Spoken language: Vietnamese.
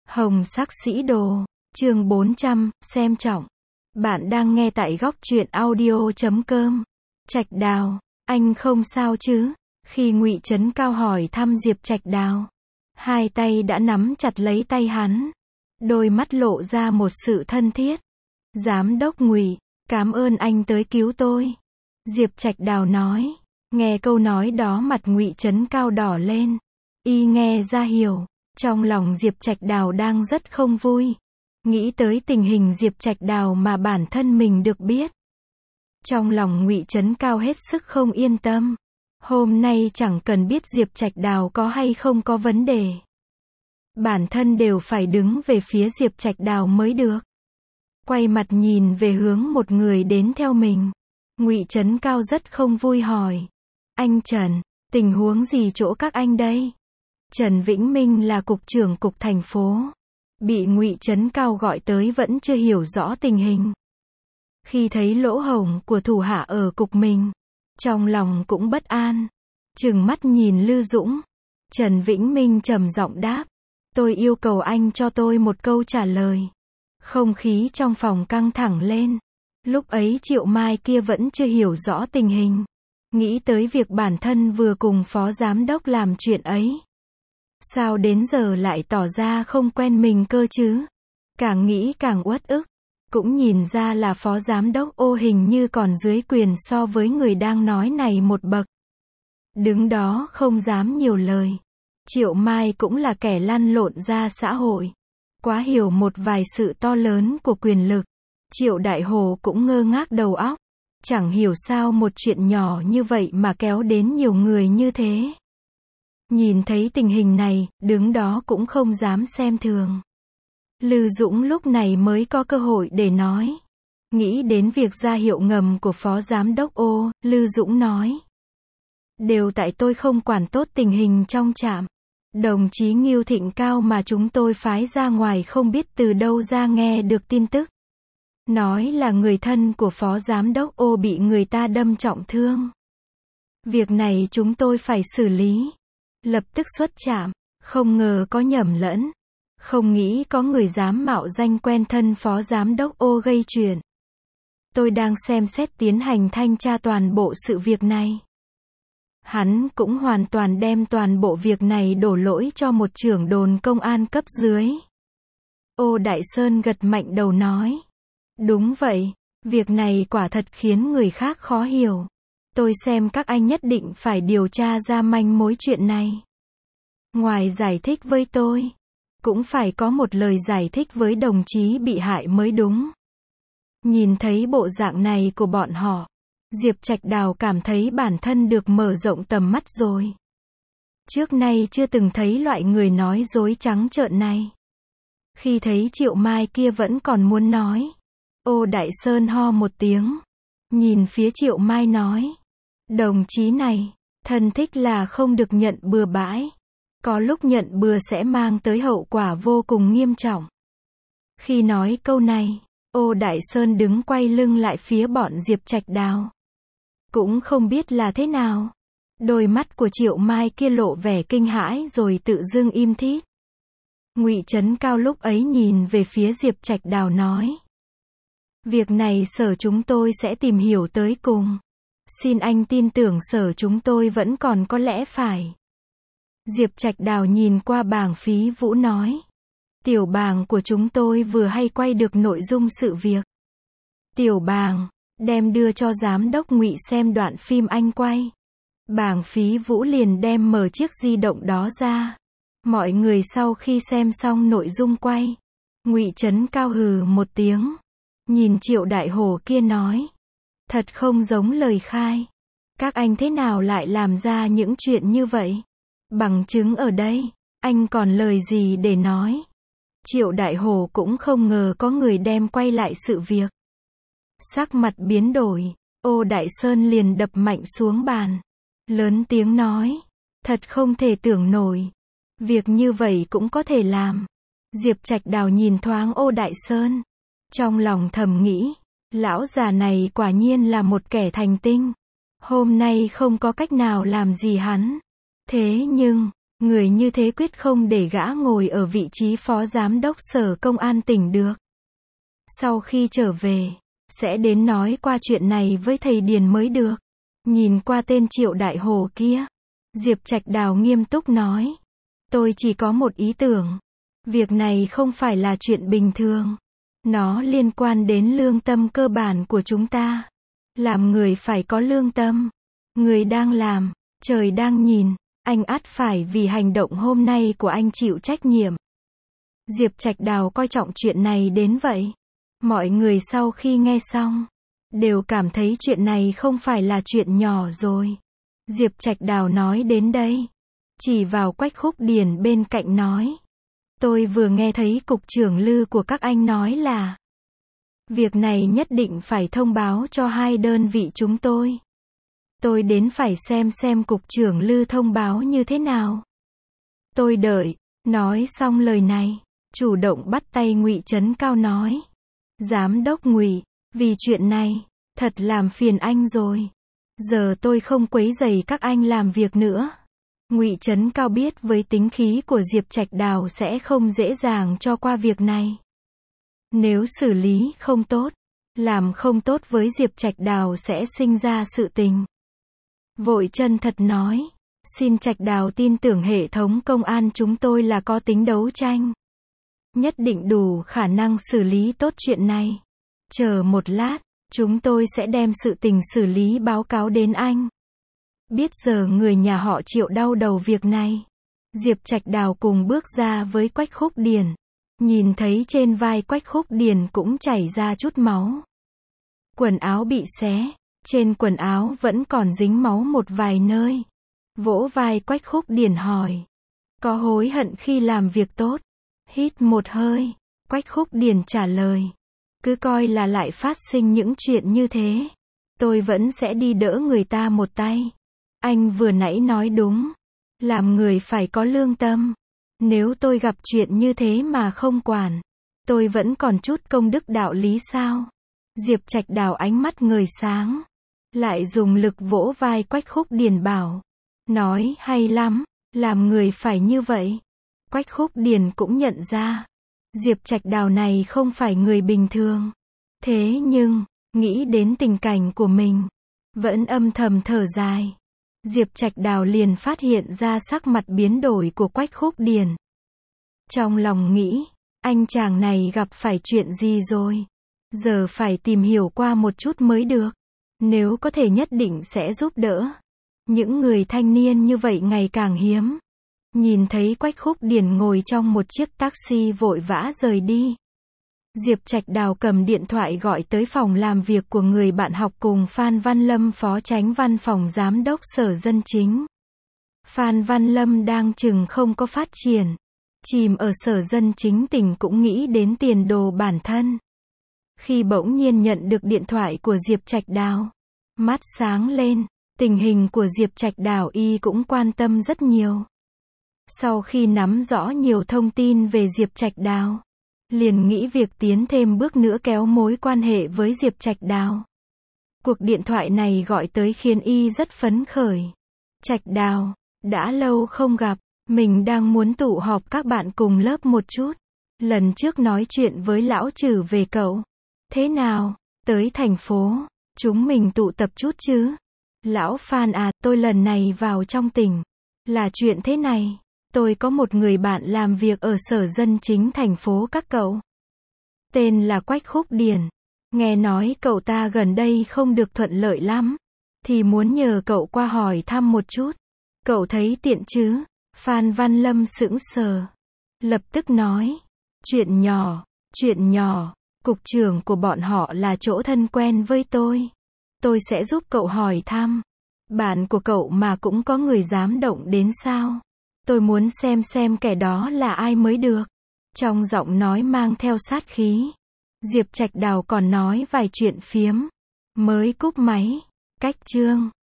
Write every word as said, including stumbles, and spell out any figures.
Hồng sắc sĩ đồ, chương bốn trăm, xem trọng. Bạn đang nghe tại góc truyện audio chấm com. Trạch Đào, anh không sao chứ? Khi Ngụy Trấn Cao hỏi thăm Diệp Trạch Đào, hai tay đã nắm chặt lấy tay hắn, đôi mắt lộ ra một sự thân thiết. Giám đốc Ngụy, cảm ơn anh tới cứu tôi. Diệp Trạch Đào nói. Nghe câu nói đó mặt Ngụy Trấn Cao đỏ lên. Y nghe ra hiểu, trong lòng Diệp Trạch Đào đang rất không vui. Nghĩ tới tình hình Diệp Trạch Đào mà bản thân mình được biết. Trong lòng Ngụy Trấn Cao hết sức không yên tâm. Hôm nay chẳng cần biết Diệp Trạch Đào có hay không có vấn đề. Bản thân đều phải đứng về phía Diệp Trạch Đào mới được. Quay mặt nhìn về hướng một người đến theo mình. Ngụy Trấn Cao rất không vui hỏi. Anh Trần, tình huống gì chỗ các anh đây? Trần Vĩnh Minh là cục trưởng cục thành phố. Bị Ngụy Trấn Cao gọi tới vẫn chưa hiểu rõ tình hình. Khi thấy lỗ hổng của thủ hạ ở cục mình, trong lòng cũng bất an. Trừng mắt nhìn Lư Dũng. Trần Vĩnh Minh trầm giọng đáp. Tôi yêu cầu anh cho tôi một câu trả lời. Không khí trong phòng căng thẳng lên. Lúc ấy Triệu Mai kia vẫn chưa hiểu rõ tình hình. Nghĩ tới việc bản thân vừa cùng phó giám đốc làm chuyện ấy. Sao đến giờ lại tỏ ra không quen mình cơ chứ? Càng nghĩ càng uất ức. Cũng nhìn ra là phó giám đốc ô hình như còn dưới quyền so với người đang nói này một bậc. Đứng đó không dám nhiều lời. Triệu Mai cũng là kẻ lăn lộn ra xã hội. Quá hiểu một vài sự to lớn của quyền lực. Triệu Đại Hồ cũng ngơ ngác đầu óc. Chẳng hiểu sao một chuyện nhỏ như vậy mà kéo đến nhiều người như thế. Nhìn thấy tình hình này, đứng đó cũng không dám xem thường. Lư Dũng lúc này mới có cơ hội để nói. Nghĩ đến việc ra hiệu ngầm của phó giám đốc ô, Lư Dũng nói. Đều tại tôi không quản tốt tình hình trong trạm. Đồng chí Ngưu Thịnh Cao mà chúng tôi phái ra ngoài không biết từ đâu ra nghe được tin tức. Nói là người thân của phó giám đốc ô bị người ta đâm trọng thương. Việc này chúng tôi phải xử lý. Lập tức xuất trạm. Không ngờ có nhầm lẫn. Không nghĩ có người dám mạo danh quen thân phó giám đốc ô gây chuyện. Tôi đang xem xét tiến hành thanh tra toàn bộ sự việc này. Hắn cũng hoàn toàn đem toàn bộ việc này đổ lỗi cho một trưởng đồn công an cấp dưới. Ô Đại Sơn gật mạnh đầu nói. Đúng vậy, việc này quả thật khiến người khác khó hiểu. Tôi xem các anh nhất định phải điều tra ra manh mối chuyện này. Ngoài giải thích với tôi, cũng phải có một lời giải thích với đồng chí bị hại mới đúng. Nhìn thấy bộ dạng này của bọn họ, Diệp Trạch Đào cảm thấy bản thân được mở rộng tầm mắt rồi. Trước nay chưa từng thấy loại người nói dối trắng trợn này. Khi thấy Triệu Mai kia vẫn còn muốn nói. Ô Đại Sơn ho một tiếng. Nhìn phía Triệu Mai nói. Đồng chí này, thân thích là không được nhận bừa bãi. Có lúc nhận bừa sẽ mang tới hậu quả vô cùng nghiêm trọng. Khi nói câu này, Ô Đại Sơn đứng quay lưng lại phía bọn Diệp Trạch Đào. Cũng không biết là thế nào. Đôi mắt của Triệu Mai kia lộ vẻ kinh hãi rồi tự dưng im thít. Ngụy Trấn Cao lúc ấy nhìn về phía Diệp Trạch Đào nói. Việc này sở chúng tôi sẽ tìm hiểu tới cùng. Xin anh tin tưởng sở chúng tôi vẫn còn có lẽ phải. Diệp Trạch Đào nhìn qua Bàng Phí Vũ nói. Tiểu Bàng của chúng tôi vừa hay quay được nội dung sự việc. Tiểu Bàng, đem đưa cho giám đốc Ngụy xem đoạn phim anh quay. Bàng Phí Vũ liền đem mở chiếc di động đó ra. Mọi người sau khi xem xong nội dung quay, Ngụy Trấn Cao hừ một tiếng. Nhìn Triệu Đại Hồ kia nói. Thật không giống lời khai. Các anh thế nào lại làm ra những chuyện như vậy? Bằng chứng ở đây, anh còn lời gì để nói? Triệu Đại Hồ cũng không ngờ có người đem quay lại sự việc. Sắc mặt biến đổi, Ô Đại Sơn liền đập mạnh xuống bàn. Lớn tiếng nói. Thật không thể tưởng nổi. Việc như vậy cũng có thể làm. Diệp Trạch Đào nhìn thoáng Ô Đại Sơn. Trong lòng thầm nghĩ. Lão già này quả nhiên là một kẻ thành tinh. Hôm nay không có cách nào làm gì hắn. Thế nhưng, Người như thế quyết không để gã ngồi ở vị trí phó giám đốc sở công an tỉnh được. Sau khi trở về, sẽ đến nói qua chuyện này với thầy Điền mới được. Nhìn qua tên Triệu Đại Hồ kia, Diệp Trạch Đào nghiêm túc nói. Tôi chỉ có một ý tưởng. Việc này không phải là chuyện bình thường. Nó liên quan đến lương tâm cơ bản của chúng ta. Làm người phải có lương tâm. Người đang làm, trời đang nhìn, anh ắt phải vì hành động hôm nay của anh chịu trách nhiệm. Diệp Trạch Đào coi trọng chuyện này đến vậy. Mọi người sau khi nghe xong, đều cảm thấy chuyện này không phải là chuyện nhỏ rồi. Diệp Trạch Đào nói đến đây, chỉ vào Quách Khúc Điền bên cạnh nói. Tôi vừa nghe thấy cục trưởng Lư của các anh nói là việc này nhất định phải thông báo cho hai đơn vị chúng tôi. Tôi đến phải xem xem cục trưởng Lư thông báo như thế nào. Tôi đợi. Nói xong lời này, chủ động bắt tay Ngụy Trấn Cao nói. Giám đốc Ngụy, vì chuyện này, thật làm phiền anh rồi. Giờ tôi không quấy rầy các anh làm việc nữa. Ngụy Trấn Cao biết với tính khí của Diệp Trạch Đào sẽ không dễ dàng cho qua việc này. Nếu xử lý không tốt, làm không tốt với Diệp Trạch Đào sẽ sinh ra sự tình. Vội chân thật nói, xin Trạch Đào tin tưởng hệ thống công an chúng tôi là có tính đấu tranh. Nhất định đủ khả năng xử lý tốt chuyện này. Chờ một lát, chúng tôi sẽ đem sự tình xử lý báo cáo đến anh. Biết giờ người nhà họ Triệu đau đầu việc này. Diệp Trạch Đào cùng bước ra với Quách Khúc Điền. Nhìn thấy trên vai Quách Khúc Điền cũng chảy ra chút máu. Quần áo bị xé. Trên quần áo vẫn còn dính máu một vài nơi. Vỗ vai Quách Khúc Điền hỏi. Có hối hận khi làm việc tốt? Hít một hơi. Quách Khúc Điền trả lời. Cứ coi là lại phát sinh những chuyện như thế. Tôi vẫn sẽ đi đỡ người ta một tay. Anh vừa nãy nói đúng. Làm người phải có lương tâm. Nếu tôi gặp chuyện như thế mà không quản, tôi vẫn còn chút công đức đạo lý sao? Diệp Trạch Đào ánh mắt ngời sáng. Lại dùng lực vỗ vai Quách Khúc Điền bảo. Nói hay lắm. Làm người phải như vậy. Quách Khúc Điền cũng nhận ra. Diệp Trạch Đào này không phải người bình thường. Thế nhưng, nghĩ đến tình cảnh của mình, vẫn âm thầm thở dài. Diệp Trạch Đào liền phát hiện ra sắc mặt biến đổi của Quách Khúc Điền. Trong lòng nghĩ, anh chàng này gặp phải chuyện gì rồi? Giờ phải tìm hiểu qua một chút mới được. Nếu có thể nhất định sẽ giúp đỡ. Những người thanh niên như vậy ngày càng hiếm. Nhìn thấy Quách Khúc Điền ngồi trong một chiếc taxi vội vã rời đi. Diệp Trạch Đào cầm điện thoại gọi tới phòng làm việc của người bạn học cùng Phan Văn Lâm, phó chánh văn phòng giám đốc Sở Dân Chính. Phan Văn Lâm đang chừng không có phát triển. Chìm ở Sở Dân Chính tỉnh cũng nghĩ đến tiền đồ bản thân. Khi bỗng nhiên nhận được điện thoại của Diệp Trạch Đào, mắt sáng lên, tình hình của Diệp Trạch Đào y cũng quan tâm rất nhiều. Sau khi nắm rõ nhiều thông tin về Diệp Trạch Đào, liền nghĩ việc tiến thêm bước nữa kéo mối quan hệ với Diệp Trạch Đào. Cuộc điện thoại này gọi tới khiến y rất phấn khởi. Trạch Đào, đã lâu không gặp, mình đang muốn tụ họp các bạn cùng lớp một chút. Lần trước nói chuyện với lão Trử về cậu. Thế nào, tới thành phố, chúng mình tụ tập chút chứ? Lão Phan à, tôi lần này vào trong tỉnh. Là chuyện thế này. Tôi có một người bạn làm việc ở Sở Dân Chính thành phố các cậu. Tên là Quách Khúc Điền. Nghe nói cậu ta gần đây không được thuận lợi lắm. Thì muốn nhờ cậu qua hỏi thăm một chút. Cậu thấy tiện chứ? Phan Văn Lâm sững sờ. Lập tức nói. Chuyện nhỏ, chuyện nhỏ. Cục trưởng của bọn họ là chỗ thân quen với tôi. Tôi sẽ giúp cậu hỏi thăm. Bạn của cậu mà cũng có người dám động đến sao? Tôi muốn xem xem kẻ đó là ai mới được. Trong giọng nói mang theo sát khí. Diệp Trạch Đào còn nói vài chuyện phiếm. Mới cúp máy. Cách chương.